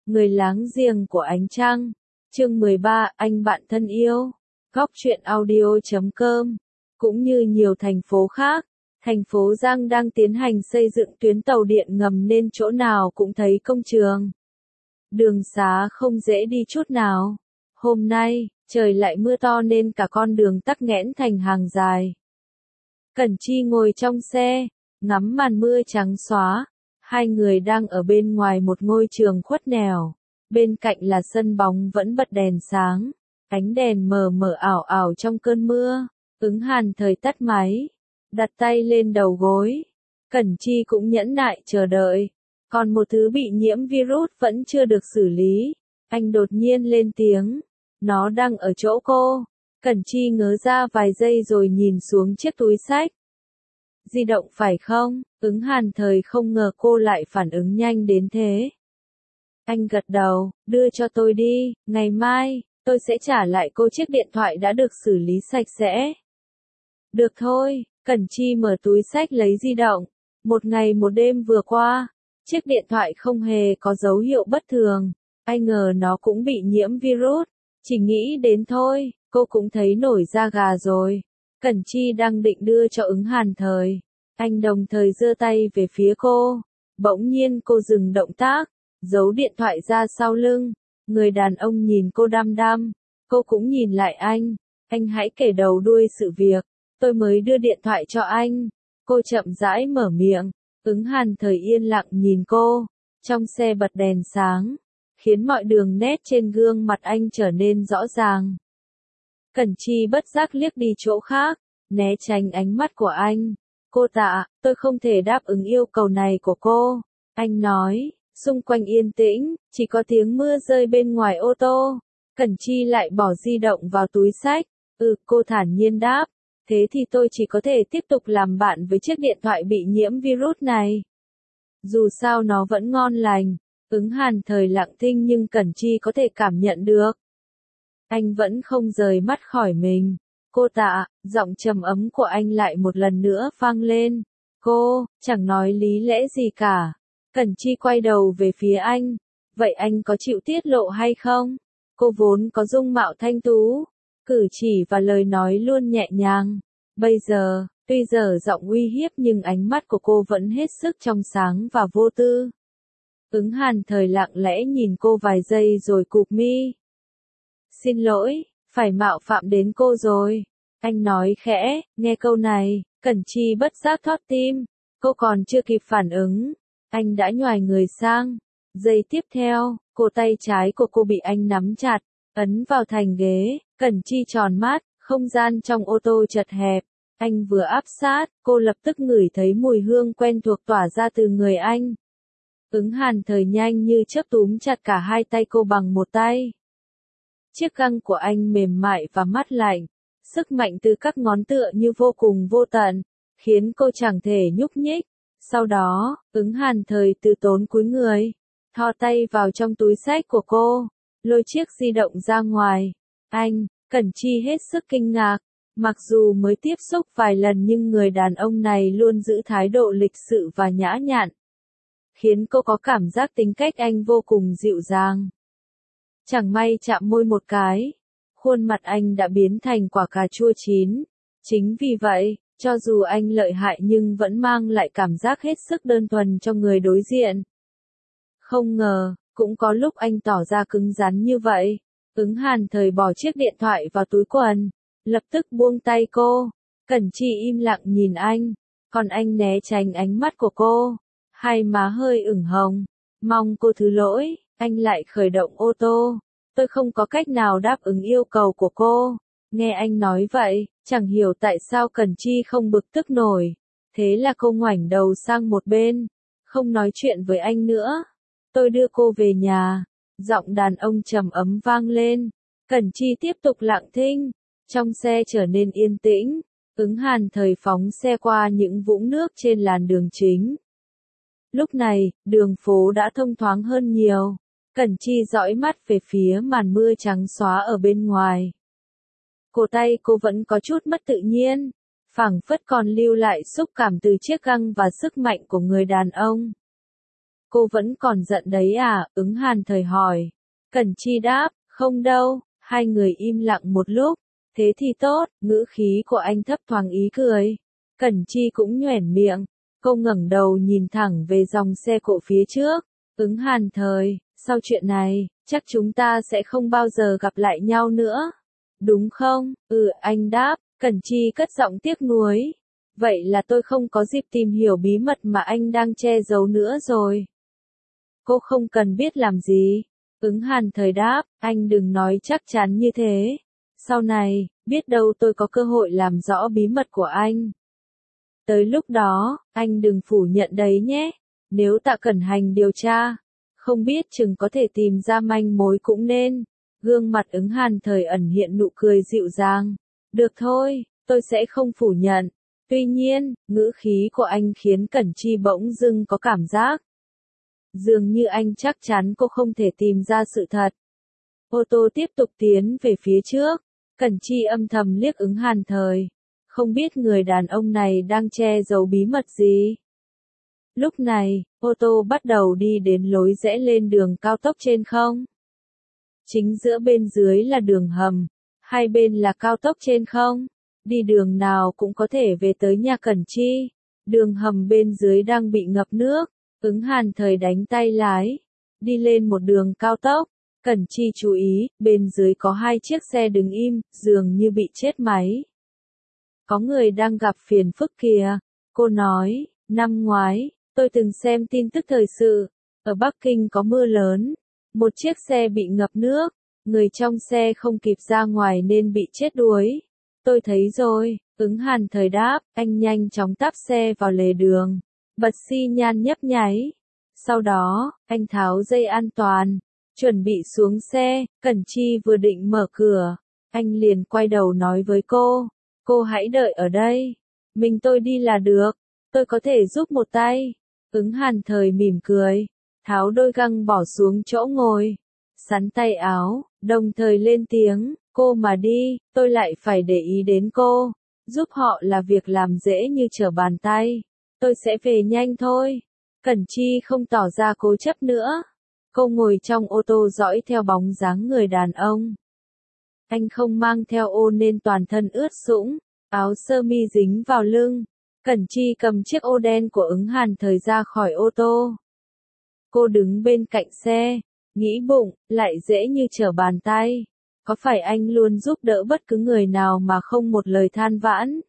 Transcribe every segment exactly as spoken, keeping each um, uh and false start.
Người láng giềng của ánh trăng. Chương mười ba, anh bạn thân yêu. Góc truyện audio chấm com. Cũng như nhiều thành phố khác, thành phố Giang đang tiến hành xây dựng tuyến tàu điện ngầm nên chỗ nào cũng thấy công trường. Đường xá không dễ đi chút nào. Hôm nay, trời lại mưa to nên cả con đường tắc nghẽn thành hàng dài. Cẩn Chi ngồi trong xe, ngắm màn mưa trắng xóa. Hai người đang ở bên ngoài một ngôi trường khuất nẻo. Bên cạnh là sân bóng vẫn bật đèn sáng. Ánh đèn mờ mờ ảo ảo trong cơn mưa. Ứng Hàn thời tắt máy. Đặt tay lên đầu gối. Cẩn Chi cũng nhẫn nại chờ đợi. Còn một thứ bị nhiễm virus vẫn chưa được xử lý. Anh đột nhiên lên tiếng. Nó đang ở chỗ cô. Cẩn Chi ngớ ra vài giây rồi nhìn xuống chiếc túi xách. Di động phải không? Ứng Hàn thời không ngờ cô lại phản ứng nhanh đến thế. Anh gật đầu, đưa cho tôi đi, ngày mai, tôi sẽ trả lại cô chiếc điện thoại đã được xử lý sạch sẽ. Được thôi, Cẩn Chi mở túi xách lấy di động. Một ngày một đêm vừa qua, chiếc điện thoại không hề có dấu hiệu bất thường. Ai ngờ nó cũng bị nhiễm virus. Chỉ nghĩ đến thôi, cô cũng thấy nổi da gà rồi. Cẩn Chi đang định đưa cho Ứng Hàn thời. Anh đồng thời giơ tay về phía cô. Bỗng nhiên cô dừng động tác, giấu điện thoại ra sau lưng. Người đàn ông nhìn cô đăm đăm. Cô cũng nhìn lại anh. Anh hãy kể đầu đuôi sự việc. Tôi mới đưa điện thoại cho anh. Cô chậm rãi mở miệng. Ứng Hàn thời yên lặng nhìn cô. Trong xe bật đèn sáng, khiến mọi đường nét trên gương mặt anh trở nên rõ ràng. Cẩn Chi bất giác liếc đi chỗ khác, né tránh ánh mắt của anh. Cô tạ, tôi không thể đáp ứng yêu cầu này của cô. Anh nói, xung quanh yên tĩnh, chỉ có tiếng mưa rơi bên ngoài ô tô. Cẩn Chi lại bỏ di động vào túi xách. Ừ, cô thản nhiên đáp. Thế thì tôi chỉ có thể tiếp tục làm bạn với chiếc điện thoại bị nhiễm virus này. Dù sao nó vẫn ngon lành. Ứng Hàn thời lặng thinh nhưng Cẩn Chi có thể cảm nhận được. Anh vẫn không rời mắt khỏi mình. Cô tạ, giọng trầm ấm của anh lại một lần nữa vang lên. Cô, chẳng nói lý lẽ gì cả. Cẩn Chi quay đầu về phía anh. Vậy anh có chịu tiết lộ hay không? Cô vốn có dung mạo thanh tú, cử chỉ và lời nói luôn nhẹ nhàng. Bây giờ, tuy giờ giọng uy hiếp nhưng ánh mắt của cô vẫn hết sức trong sáng và vô tư. Ứng Hàn thời lặng lẽ nhìn cô vài giây rồi cụp mi. Xin lỗi, phải mạo phạm đến cô rồi. Anh nói khẽ, nghe câu này, Cẩn Chi bất giác thót tim. Cô còn chưa kịp phản ứng. Anh đã nhoài người sang. Giây tiếp theo, cổ tay trái của cô bị anh nắm chặt, ấn vào thành ghế. Cẩn Chi tròn mắt, không gian trong ô tô chật hẹp. Anh vừa áp sát, cô lập tức ngửi thấy mùi hương quen thuộc tỏa ra từ người anh. Ứng Hàn thời nhanh như chớp túm chặt cả hai tay cô bằng một tay. Chiếc găng của anh mềm mại và mát lạnh, sức mạnh từ các ngón tựa như vô cùng vô tận, khiến cô chẳng thể nhúc nhích. Sau đó, Ứng Hàn thời từ tốn cúi người, thò tay vào trong túi xách của cô, lôi chiếc di động ra ngoài. Anh, Cẩn Chi hết sức kinh ngạc. Mặc dù mới tiếp xúc vài lần nhưng người đàn ông này luôn giữ thái độ lịch sự và nhã nhặn, khiến cô có cảm giác tính cách anh vô cùng dịu dàng. Chẳng may chạm môi một cái, khuôn mặt anh đã biến thành quả cà chua chín. Chính vì vậy, cho dù anh lợi hại nhưng vẫn mang lại cảm giác hết sức đơn thuần cho người đối diện. Không ngờ, cũng có lúc anh tỏ ra cứng rắn như vậy. Ứng Hàn thời bỏ chiếc điện thoại vào túi quần, lập tức buông tay cô. Cẩn Chi im lặng nhìn anh, còn anh né tránh ánh mắt của cô. Hai má hơi ửng hồng, mong cô thứ lỗi. Anh lại khởi động ô tô. Tôi không có cách nào đáp ứng yêu cầu của cô. Nghe anh nói vậy, chẳng hiểu tại sao Cẩn Chi không bực tức nổi. Thế là cô ngoảnh đầu sang một bên, không nói chuyện với anh nữa. Tôi đưa cô về nhà. Giọng đàn ông trầm ấm vang lên. Cẩn Chi tiếp tục lặng thinh. Trong xe trở nên yên tĩnh. Ứng Hàn thời phóng xe qua những vũng nước trên làn đường chính. Lúc này, đường phố đã thông thoáng hơn nhiều. Cẩn Chi dõi mắt về phía màn mưa trắng xóa ở bên ngoài. Cổ tay cô vẫn có chút mất tự nhiên, phảng phất còn lưu lại xúc cảm từ chiếc găng và sức mạnh của người đàn ông. Cô vẫn còn giận đấy à? Ứng Hàn Thời hỏi. Cẩn Chi đáp, không đâu. Hai người im lặng một lúc. Thế thì tốt, ngữ khí của anh thấp thoáng ý cười. Cẩn Chi cũng nhoẻn miệng. Cô ngẩng đầu nhìn thẳng về dòng xe cộ phía trước. Ứng Hàn Thời, sau chuyện này, chắc chúng ta sẽ không bao giờ gặp lại nhau nữa. Đúng không? Ừ, anh đáp. Cẩn Chi cất giọng tiếc nuối. Vậy là tôi không có dịp tìm hiểu bí mật mà anh đang che giấu nữa rồi. Cô không cần biết làm gì. Ứng Hàn Thời đáp, anh đừng nói chắc chắn như thế. Sau này, biết đâu tôi có cơ hội làm rõ bí mật của anh. Tới lúc đó, anh đừng phủ nhận đấy nhé. Nếu Tạ Cẩn Hành điều tra, không biết chừng có thể tìm ra manh mối cũng nên. Gương mặt Ứng Hàn Thời ẩn hiện nụ cười dịu dàng. Được thôi, tôi sẽ không phủ nhận. Tuy nhiên, ngữ khí của anh khiến Cẩn Chi bỗng dưng có cảm giác. Dường như anh chắc chắn cô không thể tìm ra sự thật. Ô tô tiếp tục tiến về phía trước. Cẩn Chi âm thầm liếc Ứng Hàn Thời. Không biết người đàn ông này đang che giấu bí mật gì. Lúc này, ô tô bắt đầu đi đến lối rẽ lên đường cao tốc trên không. Chính giữa bên dưới là đường hầm. Hai bên là cao tốc trên không. Đi đường nào cũng có thể về tới nhà Cẩn Chi. Đường hầm bên dưới đang bị ngập nước. Ứng Hàn Thời đánh tay lái. Đi lên một đường cao tốc. Cẩn Chi chú ý, bên dưới có hai chiếc xe đứng im, dường như bị chết máy. Có người đang gặp phiền phức kìa. Cô nói, năm ngoái, tôi từng xem tin tức thời sự. Ở Bắc Kinh có mưa lớn. Một chiếc xe bị ngập nước. Người trong xe không kịp ra ngoài nên bị chết đuối. Tôi thấy rồi, Ứng Hàn Thời đáp, anh nhanh chóng tắp xe vào lề đường. Bật xi nhan nhấp nháy. Sau đó, anh tháo dây an toàn. Chuẩn bị xuống xe, Cẩn Chi vừa định mở cửa. Anh liền quay đầu nói với cô. Cô hãy đợi ở đây. Mình tôi đi là được. Tôi có thể giúp một tay. Ứng Hàn Thời mỉm cười. Tháo đôi găng bỏ xuống chỗ ngồi. Sắn tay áo, đồng thời lên tiếng. Cô mà đi, tôi lại phải để ý đến cô. Giúp họ là việc làm dễ như trở bàn tay. Tôi sẽ về nhanh thôi. Cẩn Chi không tỏ ra cố chấp nữa. Cô ngồi trong ô tô dõi theo bóng dáng người đàn ông. Anh không mang theo ô nên toàn thân ướt sũng, áo sơ mi dính vào lưng. Cẩn Chi cầm chiếc ô đen của Ứng Hàn Thời ra khỏi ô tô. Cô đứng bên cạnh xe, nghĩ bụng, lại dễ như trở bàn tay. Có phải anh luôn giúp đỡ bất cứ người nào mà không một lời than vãn?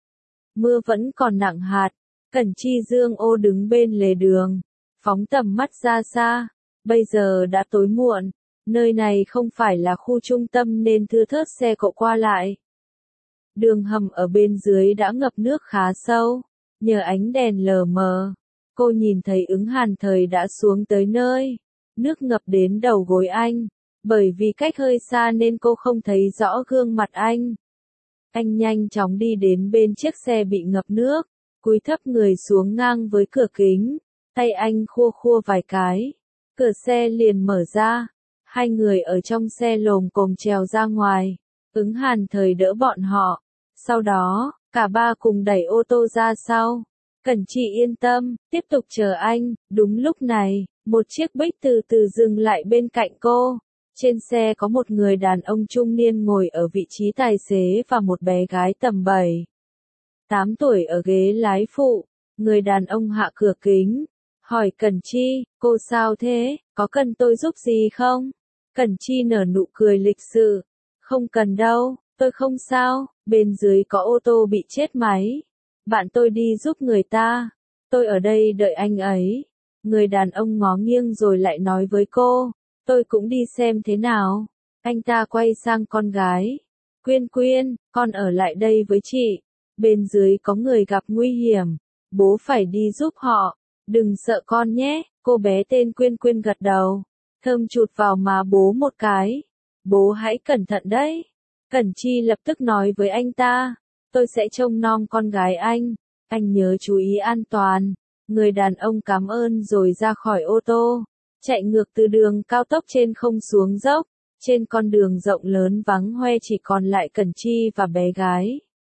Mưa vẫn còn nặng hạt. Cẩn Chi dương ô đứng bên lề đường, phóng tầm mắt ra xa. Bây giờ đã tối muộn, nơi này không phải là khu trung tâm nên thưa thớt xe cộ qua lại. Đường hầm ở bên dưới đã ngập nước khá sâu, nhờ ánh đèn lờ mờ. Cô nhìn thấy Ứng Hàn Thời đã xuống tới nơi, nước ngập đến đầu gối anh. Bởi vì cách hơi xa nên cô không thấy rõ gương mặt anh. Anh nhanh chóng đi đến bên chiếc xe bị ngập nước, cúi thấp người xuống ngang với cửa kính, tay anh khua khua vài cái. Cửa xe liền mở ra, hai người ở trong xe lồm cồm trèo ra ngoài. Ứng Hàn Thời đỡ bọn họ, sau đó, cả ba cùng đẩy ô tô ra sau. Cẩn Chi yên tâm, tiếp tục chờ anh. Đúng lúc này, một chiếc Bích từ từ dừng lại bên cạnh cô. Trên xe có một người đàn ông trung niên ngồi ở vị trí tài xế và một bé gái tầm bảy, tám tuổi ở ghế lái phụ. Người đàn ông hạ cửa kính, hỏi Cẩn Chi, cô sao thế, có cần tôi giúp gì không? Cẩn Chi nở nụ cười lịch sự, không cần đâu, tôi không sao, bên dưới có ô tô bị chết máy. Bạn tôi đi giúp người ta, tôi ở đây đợi anh ấy. Người đàn ông ngó nghiêng rồi lại nói với cô. Tôi cũng đi xem thế nào. Anh ta quay sang con gái. Quyên Quyên, con ở lại đây với chị. Bên dưới có người gặp nguy hiểm. Bố phải đi giúp họ. Đừng sợ con nhé. Cô bé tên Quyên Quyên gật đầu. Thơm chụt vào má bố một cái. Bố hãy cẩn thận đấy. Cẩn Chi lập tức nói với anh ta. Tôi sẽ trông nom con gái anh. Anh nhớ chú ý an toàn. Người đàn ông cảm ơn rồi ra khỏi ô tô. Chạy ngược từ đường cao tốc trên không xuống dốc. Trên con đường rộng lớn vắng hoe chỉ còn lại Cẩn Chi và bé gái.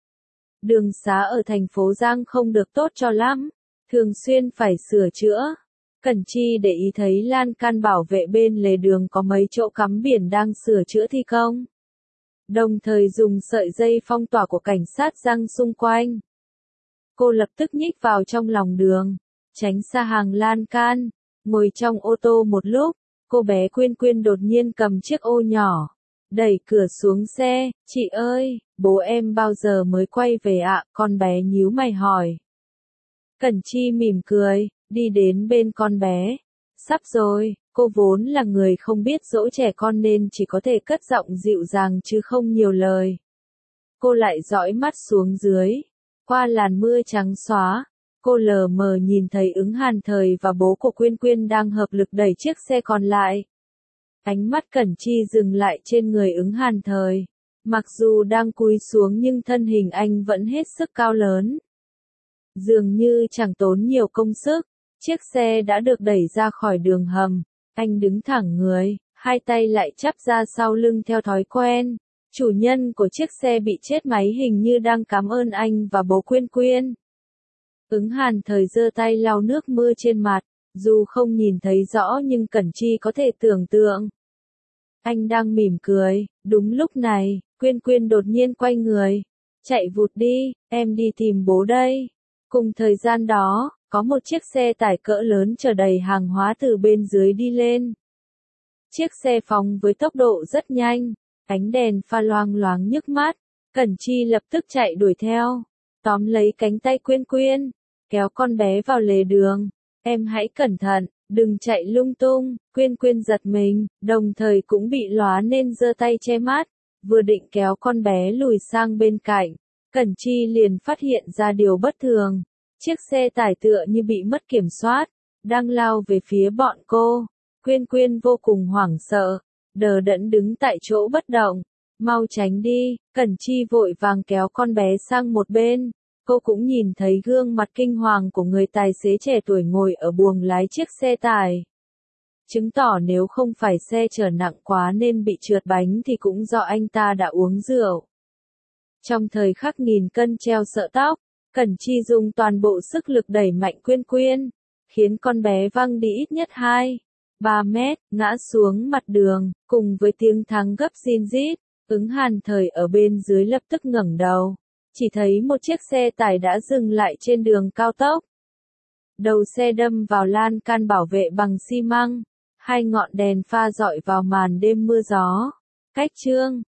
Đường xá ở thành phố Giang không được tốt cho lắm. Thường xuyên phải sửa chữa. Cẩn Chi để ý thấy lan can bảo vệ bên lề đường có mấy chỗ cắm biển đang sửa chữa thi công. Đồng thời dùng sợi dây phong tỏa của cảnh sát giăng xung quanh. Cô lập tức nhích vào trong lòng đường, tránh xa hàng lan can, ngồi trong ô tô một lúc, cô bé Quyên Quyên đột nhiên cầm chiếc ô nhỏ, đẩy cửa xuống xe, chị ơi, bố em bao giờ mới quay về ạ, con bé nhíu mày hỏi. Cẩn Chi mỉm cười, đi đến bên con bé, sắp rồi, cô vốn là người không biết dỗ trẻ con nên chỉ có thể cất giọng dịu dàng chứ không nhiều lời. Cô lại dõi mắt xuống dưới, qua làn mưa trắng xóa, cô lờ mờ nhìn thấy Ứng Hàn Thời và bố của Quyên Quyên đang hợp lực đẩy chiếc xe còn lại. Ánh mắt Cẩn Chi dừng lại trên người Ứng Hàn Thời, mặc dù đang cúi xuống nhưng thân hình anh vẫn hết sức cao lớn. Dường như chẳng tốn nhiều công sức, chiếc xe đã được đẩy ra khỏi đường hầm, anh đứng thẳng người, hai tay lại chắp ra sau lưng theo thói quen. Chủ nhân của chiếc xe bị chết máy hình như đang cảm ơn anh và bố Quyên Quyên. Ứng Hàn Thời giơ tay lau nước mưa trên mặt, dù không nhìn thấy rõ nhưng Cẩn Chi có thể tưởng tượng. Anh đang mỉm cười, đúng lúc này, Quyên Quyên đột nhiên quay người, chạy vụt đi, em đi tìm bố đây. Cùng thời gian đó, có một chiếc xe tải cỡ lớn chở đầy hàng hóa từ bên dưới đi lên. Chiếc xe phóng với tốc độ rất nhanh, ánh đèn pha loang loáng nhức mắt, Cẩn Chi lập tức chạy đuổi theo, tóm lấy cánh tay Quyên Quyên, kéo con bé vào lề đường, em hãy cẩn thận, đừng chạy lung tung. Quyên Quyên giật mình, đồng thời cũng bị lóa nên giơ tay che mắt, vừa định kéo con bé lùi sang bên cạnh, Cẩn Chi liền phát hiện ra điều bất thường, chiếc xe tải tựa như bị mất kiểm soát, đang lao về phía bọn cô. Quyên Quyên vô cùng hoảng sợ, đờ đẫn đứng tại chỗ bất động, mau tránh đi. Cẩn Chi vội vàng kéo con bé sang một bên, cô cũng nhìn thấy gương mặt kinh hoàng của người tài xế trẻ tuổi ngồi ở buồng lái chiếc xe tải. Chứng tỏ nếu không phải xe chở nặng quá nên bị trượt bánh thì cũng do anh ta đã uống rượu. Trong thời khắc nghìn cân treo sợi tóc, Cẩn Chi dùng toàn bộ sức lực đẩy mạnh Quyên Quyên, khiến con bé văng đi ít nhất hai, ba mét, ngã xuống mặt đường, cùng với tiếng thắng gấp rin rít. Ứng Hàn Thời ở bên dưới lập tức ngẩng đầu, chỉ thấy một chiếc xe tải đã dừng lại trên đường cao tốc. Đầu xe đâm vào lan can bảo vệ bằng xi măng, hai ngọn đèn pha rọi vào màn đêm mưa gió. Cách chương